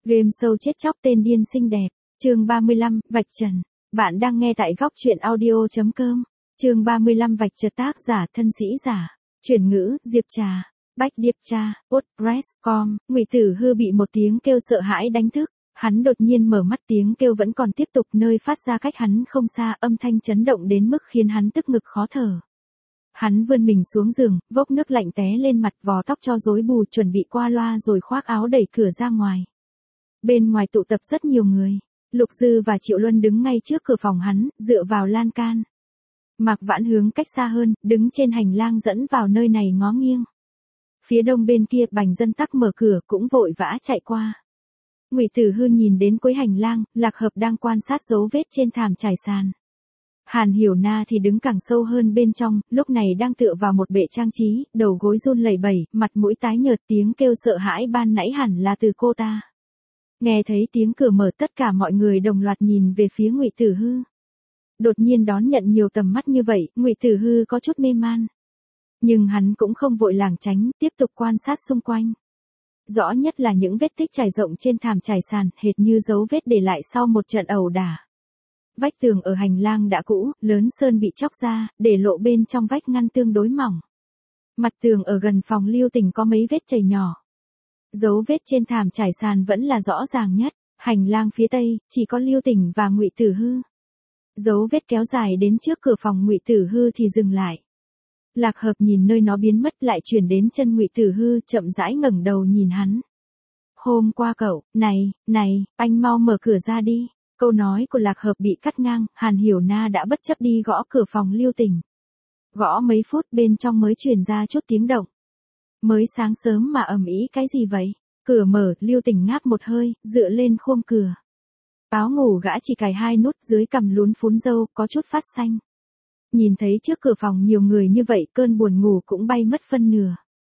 Game show chết chóc tên điên xinh đẹp. Chương 35, vạch trần. Bạn đang nghe tại góc truyện audio.com. Chương 35 vạch trần tác giả thân sĩ giả. Chuyển ngữ, Diệp Trà. Bách Điệp Tra, WordPress.com. Ngụy Tử Hư bị một tiếng kêu sợ hãi đánh thức. Hắn đột nhiên mở mắt, tiếng kêu vẫn còn tiếp tục, nơi phát ra cách hắn không xa, âm thanh chấn động đến mức khiến hắn tức ngực khó thở. Hắn vươn mình xuống giường, vốc nước lạnh té lên mặt, vò tóc cho rối bù, chuẩn bị qua loa rồi khoác áo đẩy cửa ra ngoài. Bên ngoài tụ tập rất nhiều người. Lục Dư và Triệu Luân đứng ngay trước cửa phòng hắn, dựa vào lan can. Mạc Vãn hướng cách xa hơn, đứng trên hành lang dẫn vào nơi này ngó nghiêng. Phía đông bên kia Bành Dân Tắc mở cửa cũng vội vã chạy qua. Ngụy Tử Hư nhìn đến cuối hành lang, Lạc Hợp đang quan sát dấu vết trên thảm trải sàn. Hàn Hiểu Na thì đứng càng sâu hơn bên trong, lúc này đang tựa vào một bệ trang trí, đầu gối run lẩy bẩy, mặt mũi tái nhợt, tiếng kêu sợ hãi ban nãy hẳn là từ cô ta. Nghe thấy tiếng cửa mở, tất cả mọi người đồng loạt nhìn về phía Ngụy Tử Hư. Đột nhiên đón nhận nhiều tầm mắt như vậy, Ngụy Tử Hư có chút mê man. Nhưng hắn cũng không vội lảng tránh, tiếp tục quan sát xung quanh. Rõ nhất là những vết tích trải rộng trên thảm trải sàn, hệt như dấu vết để lại sau một trận ẩu đả. Vách tường ở hành lang đã cũ, lớn sơn bị chóc ra, để lộ bên trong vách ngăn tương đối mỏng. Mặt tường ở gần phòng Lưu Tình có mấy vết chảy nhỏ. Dấu vết trên thảm trải sàn vẫn là rõ ràng nhất. Hành lang phía tây, chỉ có Lưu Tình và Ngụy Tử Hư. Dấu vết kéo dài đến trước cửa phòng Ngụy Tử Hư thì dừng lại. Lạc Hợp nhìn nơi nó biến mất, lại chuyển đến chân Ngụy Tử Hư, chậm rãi ngẩng đầu nhìn hắn. Hôm qua cậu, này, anh mau mở cửa ra đi. Câu nói của Lạc Hợp bị cắt ngang, Hàn Hiểu Na đã bất chấp đi gõ cửa phòng Lưu Tình. Gõ mấy phút bên trong mới truyền ra chút tiếng động. Mới sáng sớm mà ầm ĩ cái gì vậy? Cửa mở, Lưu Tình ngáp một hơi, dựa lên khung cửa. Áo ngủ gã chỉ cài 2 nút, dưới cằm lún phún râu, có chút phát xanh. Nhìn thấy trước cửa phòng nhiều người như vậy, cơn buồn ngủ cũng bay mất phân nửa.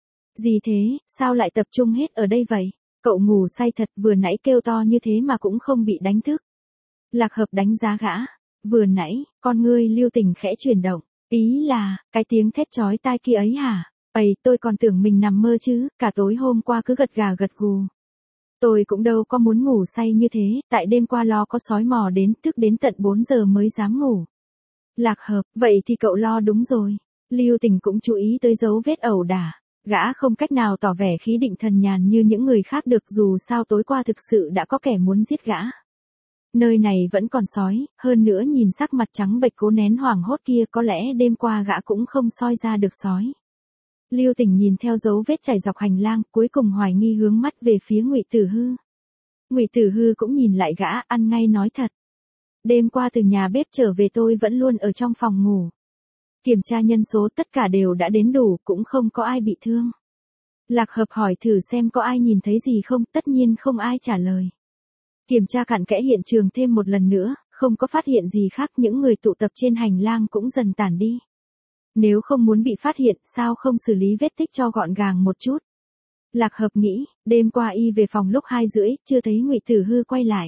Gì thế, sao lại tập trung hết ở đây vậy? Cậu ngủ say thật, vừa nãy kêu to như thế mà cũng không bị đánh thức. Lạc Hợp đánh giá gã. Vừa nãy, con ngươi Lưu Tình khẽ chuyển động. Ý là, cái tiếng thét chói tai kia ấy hả? Tôi còn tưởng mình nằm mơ chứ, cả tối hôm qua cứ gật gà gật gù. Tôi cũng đâu có muốn ngủ say như thế, tại đêm qua lo có sói mò đến, thức đến tận 4 giờ mới dám ngủ. Lạc Hợp, vậy thì cậu lo đúng rồi. Lưu Tình cũng chú ý tới dấu vết ẩu đả. Gã không cách nào tỏ vẻ khí định thần nhàn như những người khác được, dù sao tối qua thực sự đã có kẻ muốn giết gã. Nơi này vẫn còn sói, hơn nữa nhìn sắc mặt trắng bệch cố nén hoảng hốt kia, có lẽ đêm qua gã cũng không soi ra được sói. Lưu Tình nhìn theo dấu vết chảy dọc hành lang, cuối cùng hoài nghi hướng mắt về phía Ngụy Tử Hư. Ngụy Tử Hư cũng nhìn lại gã, ăn ngay nói thật. Đêm qua từ nhà bếp trở về tôi vẫn luôn ở trong phòng ngủ. Kiểm tra nhân số tất cả đều đã đến đủ, cũng không có ai bị thương. Lạc Hợp hỏi thử xem có ai nhìn thấy gì không, tất nhiên không ai trả lời. Kiểm tra cặn kẽ hiện trường thêm một lần nữa, không có phát hiện gì khác, những người tụ tập trên hành lang cũng dần tản đi. Nếu không muốn bị phát hiện, sao không xử lý vết tích cho gọn gàng một chút? Lạc Hợp nghĩ, đêm qua y về phòng lúc 2 rưỡi, chưa thấy Ngụy Tử Hư quay lại.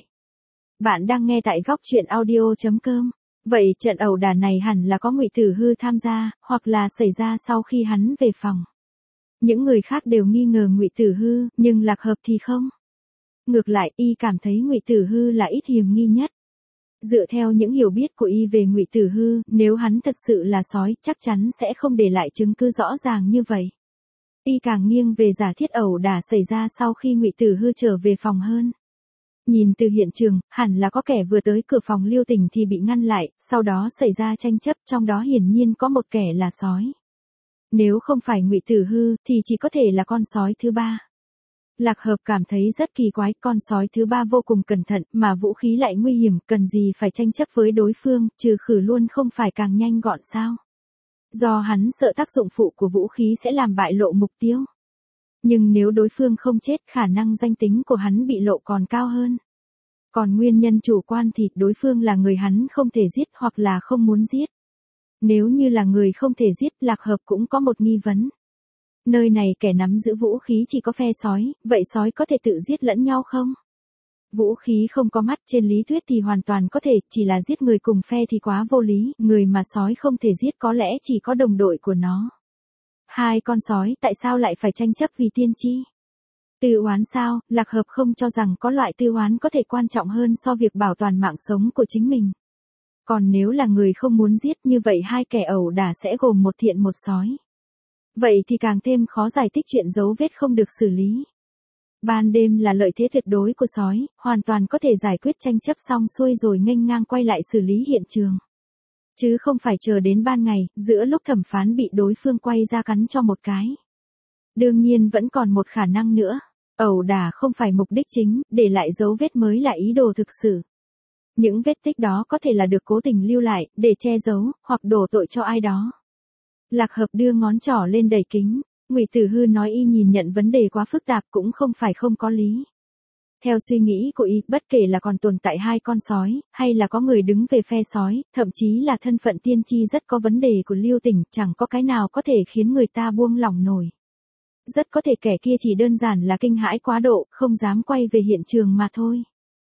Bạn đang nghe tại góc truyện audio.com. Vậy trận ẩu đả này hẳn là có Ngụy Tử Hư tham gia, hoặc là xảy ra sau khi hắn về phòng. Những người khác đều nghi ngờ Ngụy Tử Hư, nhưng Lạc Hợp thì không. Ngược lại, y cảm thấy Ngụy Tử Hư là ít hiểm nghi nhất. Dựa theo những hiểu biết của y về Ngụy Tử Hư, nếu hắn thật sự là sói, chắc chắn sẽ không để lại chứng cứ rõ ràng như vậy. Y càng nghiêng về giả thiết ẩu đả xảy ra sau khi Ngụy Tử Hư trở về phòng hơn. Nhìn từ hiện trường, hẳn là có kẻ vừa tới cửa phòng Lưu Tình thì bị ngăn lại, sau đó xảy ra tranh chấp, trong đó hiển nhiên có một kẻ là sói. Nếu không phải Ngụy Tử Hư, thì chỉ có thể là con sói thứ ba. Lạc Hợp cảm thấy rất kỳ quái, con sói thứ ba vô cùng cẩn thận, mà vũ khí lại nguy hiểm, cần gì phải tranh chấp với đối phương, trừ khử luôn không phải càng nhanh gọn sao? Do hắn sợ tác dụng phụ của vũ khí sẽ làm bại lộ mục tiêu. Nhưng nếu đối phương không chết, khả năng danh tính của hắn bị lộ còn cao hơn. Còn nguyên nhân chủ quan thì đối phương là người hắn không thể giết hoặc là không muốn giết. Nếu như là người không thể giết, Lạc Hợp cũng có một nghi vấn. Nơi này kẻ nắm giữ vũ khí chỉ có phe sói, vậy sói có thể tự giết lẫn nhau không? Vũ khí không có mắt, trên lý thuyết thì hoàn toàn có thể, chỉ là giết người cùng phe thì quá vô lý, người mà sói không thể giết có lẽ chỉ có đồng đội của nó. Hai con sói tại sao lại phải tranh chấp vì tiên tri? Tư oán sao? Lạc Hợp không cho rằng có loại tư oán có thể quan trọng hơn so việc bảo toàn mạng sống của chính mình. Còn nếu là người không muốn giết như vậy hai kẻ ẩu đả sẽ gồm một thiện một sói. Vậy thì càng thêm khó giải thích chuyện dấu vết không được xử lý. Ban đêm là lợi thế tuyệt đối của sói, hoàn toàn có thể giải quyết tranh chấp xong xuôi rồi nghênh ngang quay lại xử lý hiện trường. Chứ không phải chờ đến ban ngày, giữa lúc thẩm phán bị đối phương quay ra cắn cho một cái. Đương nhiên vẫn còn một khả năng nữa. Ẩu đả không phải mục đích chính, để lại dấu vết mới là ý đồ thực sự. Những vết tích đó có thể là được cố tình lưu lại, để che giấu, hoặc đổ tội cho ai đó. Lạc Hợp đưa ngón trỏ lên đầy kính. Ngụy Tử Hư nói y nhìn nhận vấn đề quá phức tạp cũng không phải không có lý. Theo suy nghĩ của y, bất kể là còn tồn tại hai con sói, hay là có người đứng về phe sói, thậm chí là thân phận tiên tri rất có vấn đề của Lưu Tỉnh, chẳng có cái nào có thể khiến người ta buông lỏng nổi. Rất có thể kẻ kia chỉ đơn giản là kinh hãi quá độ, không dám quay về hiện trường mà thôi.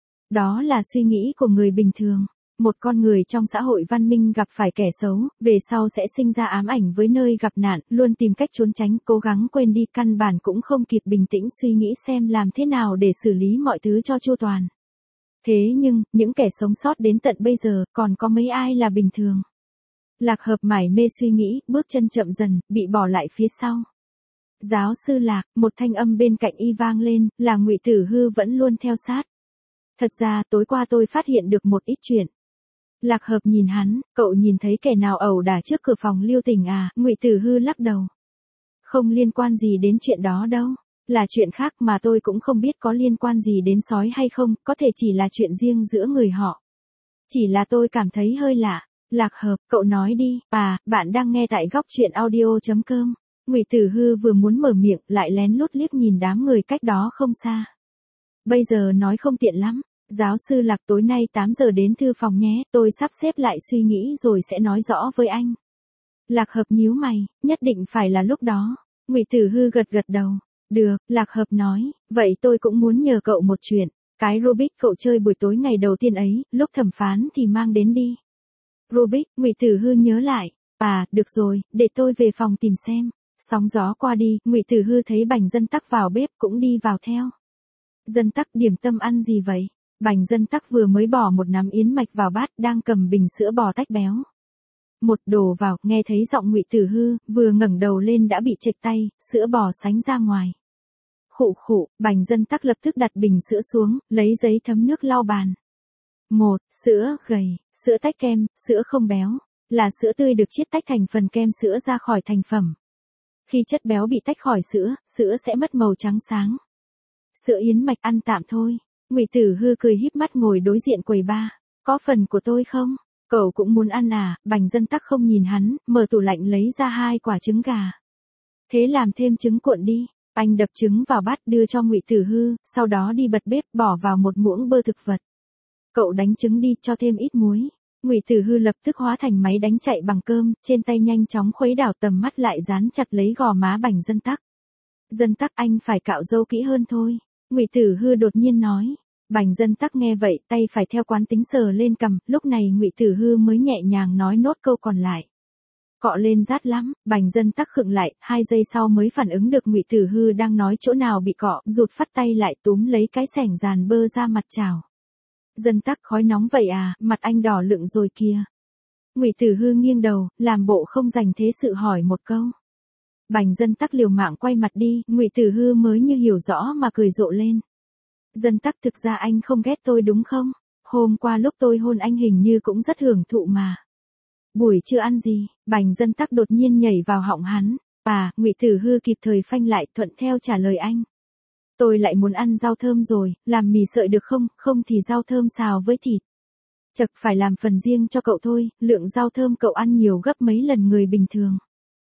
Đó là suy nghĩ của người bình thường. Một con người trong xã hội văn minh gặp phải kẻ xấu, về sau sẽ sinh ra ám ảnh với nơi gặp nạn, luôn tìm cách trốn tránh, cố gắng quên đi, căn bản cũng không kịp bình tĩnh suy nghĩ xem làm thế nào để xử lý mọi thứ cho chu toàn. Thế nhưng, những kẻ sống sót đến tận bây giờ, còn có mấy ai là bình thường? Lạc Hợp mải mê suy nghĩ, bước chân chậm dần, bị bỏ lại phía sau. Giáo sư Lạc, một thanh âm bên cạnh y vang lên, là Ngụy Tử Hư vẫn luôn theo sát. Thật ra, tối qua tôi phát hiện được một ít chuyện. Lạc Hợp nhìn hắn, cậu nhìn thấy kẻ nào ẩu đả trước cửa phòng Lưu Tỉnh à? Ngụy Tử Hư lắc đầu. Không liên quan gì đến chuyện đó đâu, là chuyện khác mà tôi cũng không biết có liên quan gì đến sói hay không, có thể chỉ là chuyện riêng giữa người họ. Chỉ là tôi cảm thấy hơi lạ. Lạc Hợp, cậu nói đi. Bạn đang nghe tại góc truyện audio.com. Ngụy Tử Hư vừa muốn mở miệng, lại lén lút liếc nhìn đám người cách đó không xa. Bây giờ nói không tiện lắm. Giáo sư Lạc, tối nay 8 giờ đến thư phòng nhé, tôi sắp xếp lại suy nghĩ rồi sẽ nói rõ với anh. Lạc Hợp nhíu mày, nhất định phải là lúc đó. Ngụy Tử Hư gật gật đầu. Được, Lạc Hợp nói, vậy tôi cũng muốn nhờ cậu một chuyện. Cái Rubik cậu chơi buổi tối ngày đầu tiên ấy, lúc thẩm phán thì mang đến đi. Rubik, Ngụy Tử Hư nhớ lại. Được rồi, để tôi về phòng tìm xem. Sóng gió qua đi, Ngụy Tử Hư thấy Bành Dân Tắc vào bếp cũng đi vào theo. Dân Tắc, điểm tâm ăn gì vậy? Bành Dân Tắc vừa mới bỏ một nắm yến mạch vào bát, đang cầm bình sữa bò tách béo. Một đổ vào, nghe thấy giọng Ngụy Tử Hư, vừa ngẩng đầu lên đã bị chệch tay, sữa bò sánh ra ngoài. Khụ khụ, Bành Dân Tắc lập tức đặt bình sữa xuống, lấy giấy thấm nước lau bàn. Sữa gầy, sữa tách kem, sữa không béo, là sữa tươi được chiết tách thành phần kem sữa ra khỏi thành phẩm. Khi chất béo bị tách khỏi sữa, sữa sẽ mất màu trắng sáng. Sữa yến mạch ăn tạm thôi. Ngụy Tử Hư cười híp mắt ngồi đối diện quầy bar. Có phần của tôi không? Cậu cũng muốn ăn à? Bành Dân Tắc không nhìn hắn, mở tủ lạnh lấy ra 2 quả trứng gà. Thế làm thêm trứng cuộn đi. Anh đập trứng vào bát đưa cho Ngụy Tử Hư, sau đó đi bật bếp bỏ vào một muỗng bơ thực vật. Cậu đánh trứng đi, cho thêm ít muối. Ngụy Tử Hư lập tức hóa thành máy đánh chạy bằng cơm, trên tay nhanh chóng khuấy đảo, tầm mắt lại dán chặt lấy gò má Bành Dân Tắc. Dân Tắc, anh phải cạo râu kỹ hơn thôi. Ngụy Tử Hư đột nhiên nói. Bành Dân Tắc nghe vậy, tay phải theo quán tính sờ lên cằm, lúc này Ngụy Tử Hư mới nhẹ nhàng nói nốt câu còn lại. Cọ lên rát lắm. Bành Dân Tắc khựng lại, 2 giây sau mới phản ứng được Ngụy Tử Hư đang nói chỗ nào bị cọ, rụt phát tay lại túm lấy cái xẻng dàn bơ ra mặt chảo. Dân Tắc, khói nóng vậy à? Mặt anh đỏ lựng rồi kìa. Ngụy Tử Hư nghiêng đầu, làm bộ không dành thế sự hỏi một câu. Bành Dân Tắc liều mạng quay mặt đi, Ngụy Tử Hư mới như hiểu rõ mà cười rộ lên. Dân Tắc, thực ra anh không ghét tôi đúng không? Hôm qua lúc tôi hôn anh hình như cũng rất hưởng thụ mà. Buổi trưa ăn gì? Bành Dân Tắc đột nhiên nhảy vào họng hắn. Ngụy Tử Hư kịp thời phanh lại, thuận theo trả lời anh. Tôi lại muốn ăn rau thơm rồi, làm mì sợi được không? Không thì rau thơm xào với thịt. Chật, phải làm phần riêng cho cậu thôi, lượng rau thơm cậu ăn nhiều gấp mấy lần người bình thường.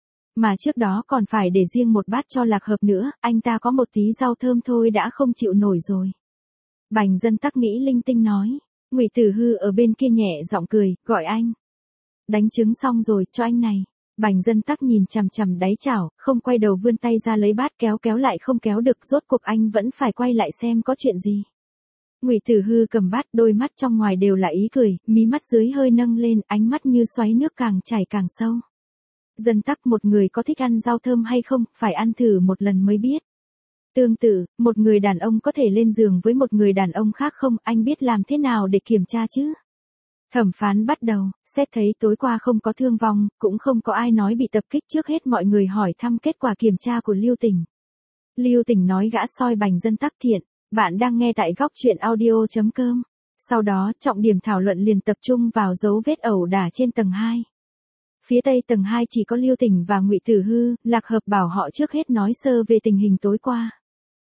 Mà trước đó còn phải để riêng một bát cho Lạc Hợp nữa, anh ta có một tí rau thơm thôi đã không chịu nổi rồi. Bành Dân Tắc nghĩ linh tinh nói. Ngụy Tử Hư ở bên kia nhẹ giọng cười, gọi anh. Đánh trứng xong rồi, cho anh này. Bành Dân Tắc nhìn chằm chằm đáy chảo, không quay đầu vươn tay ra lấy bát, kéo lại không kéo được, rốt cuộc anh vẫn phải quay lại xem có chuyện gì. Ngụy Tử Hư cầm bát, đôi mắt trong ngoài đều là ý cười, mí mắt dưới hơi nâng lên, ánh mắt như xoáy nước càng chảy càng sâu. Dân Tắc, một người có thích ăn rau thơm hay không, phải ăn thử một lần mới biết. Tương tự, một người đàn ông có thể lên giường với một người đàn ông khác không, anh biết làm thế nào để kiểm tra chứ? Thẩm phán bắt đầu, xét thấy tối qua không có thương vong, cũng không có ai nói bị tập kích, trước hết mọi người hỏi thăm kết quả kiểm tra của Lưu Tỉnh. Lưu Tỉnh nói gã soi bành dân tắc thiện. Bạn đang nghe tại góc truyện audio.com. Sau đó, trọng điểm thảo luận liền tập trung vào dấu vết ẩu đả trên tầng 2. Phía tây tầng 2 chỉ có Lưu Tỉnh và Ngụy Tử Hư, Lạc Hợp bảo họ trước hết nói sơ về tình hình tối qua.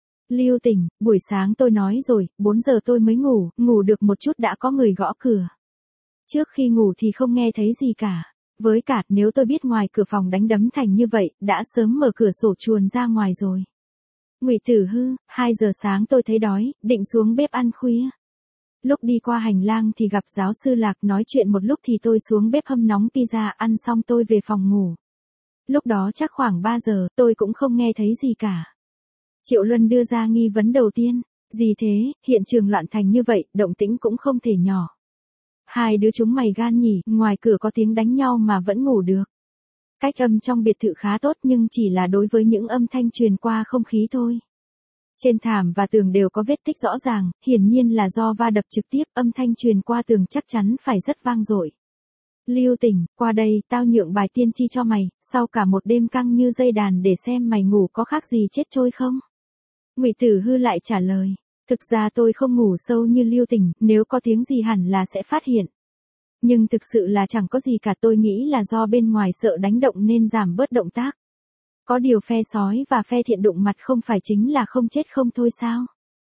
Lưu Tỉnh, buổi sáng tôi nói rồi, 4 giờ tôi mới ngủ, ngủ được một chút đã có người gõ cửa. Trước khi ngủ thì không nghe thấy gì cả. Với cả, nếu tôi biết ngoài cửa phòng đánh đấm thành như vậy, đã sớm mở cửa sổ chuồn ra ngoài rồi. Ngụy Tử Hư, 2 giờ sáng tôi thấy đói, định xuống bếp ăn khuya. Lúc đi qua hành lang thì gặp giáo sư Lạc, nói chuyện một lúc thì tôi xuống bếp hâm nóng pizza, ăn xong tôi về phòng ngủ. Lúc đó chắc khoảng 3 giờ, tôi cũng không nghe thấy gì cả. Triệu Luân đưa ra nghi vấn đầu tiên. Gì thế, hiện trường loạn thành như vậy, động tĩnh cũng không thể nhỏ. Hai đứa chúng mày gan nhỉ, ngoài cửa có tiếng đánh nhau mà vẫn ngủ được. Cách âm trong biệt thự khá tốt nhưng chỉ là đối với những âm thanh truyền qua không khí thôi. Trên thảm và tường đều có vết tích rõ ràng, hiển nhiên là do va đập trực tiếp, âm thanh truyền qua tường chắc chắn phải rất vang dội. Lưu Tỉnh, qua đây, tao nhượng bài tiên tri cho mày, sau cả một đêm căng như dây đàn để xem mày ngủ có khác gì chết trôi không? Ngụy Tử Hư lại trả lời, thực ra tôi không ngủ sâu như Lưu Tỉnh, nếu có tiếng gì hẳn là sẽ phát hiện. Nhưng thực sự là chẳng có gì cả, tôi nghĩ là do bên ngoài sợ đánh động nên giảm bớt động tác. Có điều phe sói và phe thiện đụng mặt không phải chính là không chết không thôi sao?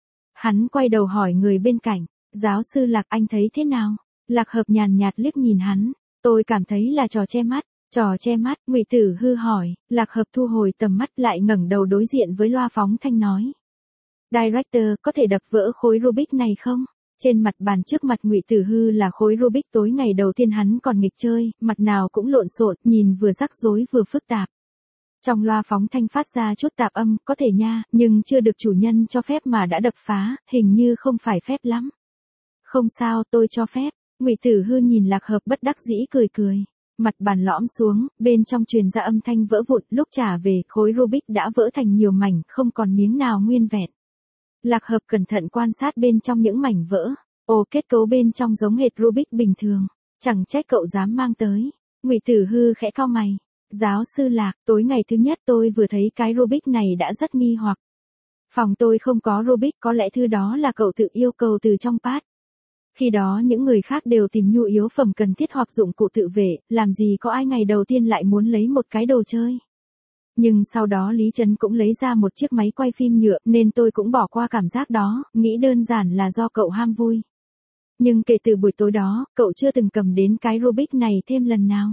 Hắn quay đầu hỏi người bên cạnh, giáo sư Lạc anh thấy thế nào? Lạc Hợp nhàn nhạt liếc nhìn hắn, tôi cảm thấy là trò che mắt. Trò che mắt, Ngụy Tử Hư hỏi, Lạc Hợp thu hồi tầm mắt lại ngẩng đầu đối diện với loa phóng thanh nói. Director, có thể đập vỡ khối Rubik này không? Trên mặt bàn trước mặt Ngụy Tử Hư là khối Rubik tối ngày đầu tiên hắn còn nghịch chơi, mặt nào cũng lộn xộn, nhìn vừa rắc rối vừa phức tạp. Trong loa phóng thanh phát ra chút tạp âm, có thể nha, nhưng chưa được chủ nhân cho phép mà đã đập phá, hình như không phải phép lắm. Không sao, tôi cho phép. Ngụy Tử Hư nhìn Lạc Hợp bất đắc dĩ cười cười. Mặt bàn lõm xuống, bên trong truyền ra âm thanh vỡ vụn, lúc trả về, khối Rubik đã vỡ thành nhiều mảnh, không còn miếng nào nguyên vẹn. Lạc Hợp cẩn thận quan sát bên trong những mảnh vỡ. Ồ, kết cấu bên trong giống hệt Rubik bình thường. Chẳng trách cậu dám mang tới. Ngụy Tử Hư khẽ cau mày. Giáo sư Lạc, tối ngày thứ nhất tôi vừa thấy cái Rubik này đã rất nghi hoặc. Phòng tôi không có Rubik, có lẽ thứ đó là cậu tự yêu cầu từ trong pad. Khi đó những người khác đều tìm nhu yếu phẩm cần thiết hoặc dụng cụ tự vệ, làm gì có ai ngày đầu tiên lại muốn lấy một cái đồ chơi. Nhưng sau đó Lý Trấn cũng lấy ra một chiếc máy quay phim nhựa, nên tôi cũng bỏ qua cảm giác đó, nghĩ đơn giản là do cậu ham vui. Nhưng kể từ buổi tối đó, cậu chưa từng cầm đến cái Rubik này thêm lần nào.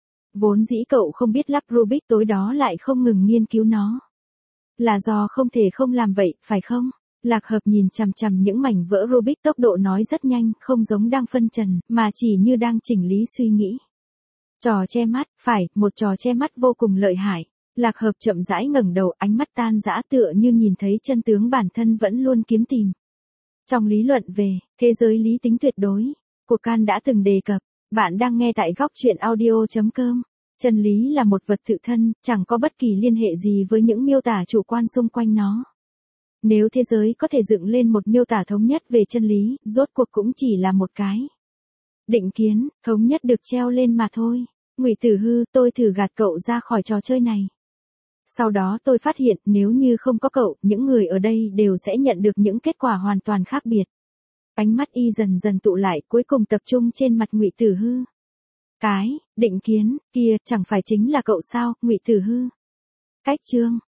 Vốn dĩ cậu không biết lắp Rubik, tối đó lại không ngừng nghiên cứu nó. Là do không thể không làm vậy, phải không? Lạc Hợp nhìn chằm chằm những mảnh vỡ Rubik, tốc độ nói rất nhanh, không giống đang phân trần, mà chỉ như đang chỉnh lý suy nghĩ. Trò che mắt, phải, một trò che mắt vô cùng lợi hại. Lạc Hợp chậm rãi ngẩng đầu, ánh mắt tan rã tựa như nhìn thấy chân tướng bản thân vẫn luôn kiếm tìm. Trong lý luận về thế giới lý tính tuyệt đối, của Kant đã từng đề cập, bạn đang nghe tại góc truyện audio.com. Chân lý là một vật tự thân, chẳng có bất kỳ liên hệ gì với những miêu tả chủ quan xung quanh nó. Nếu thế giới có thể dựng lên một miêu tả thống nhất về chân lý, rốt cuộc cũng chỉ là một cái định kiến, thống nhất được treo lên mà thôi. Ngụy Tử Hư, tôi thử gạt cậu ra khỏi trò chơi này. Sau đó tôi phát hiện, nếu như không có cậu, những người ở đây đều sẽ nhận được những kết quả hoàn toàn khác biệt. Ánh mắt y dần dần tụ lại, cuối cùng tập trung trên mặt Ngụy Tử Hư. Cái định kiến kia chẳng phải chính là cậu sao, Ngụy Tử Hư? Cách chương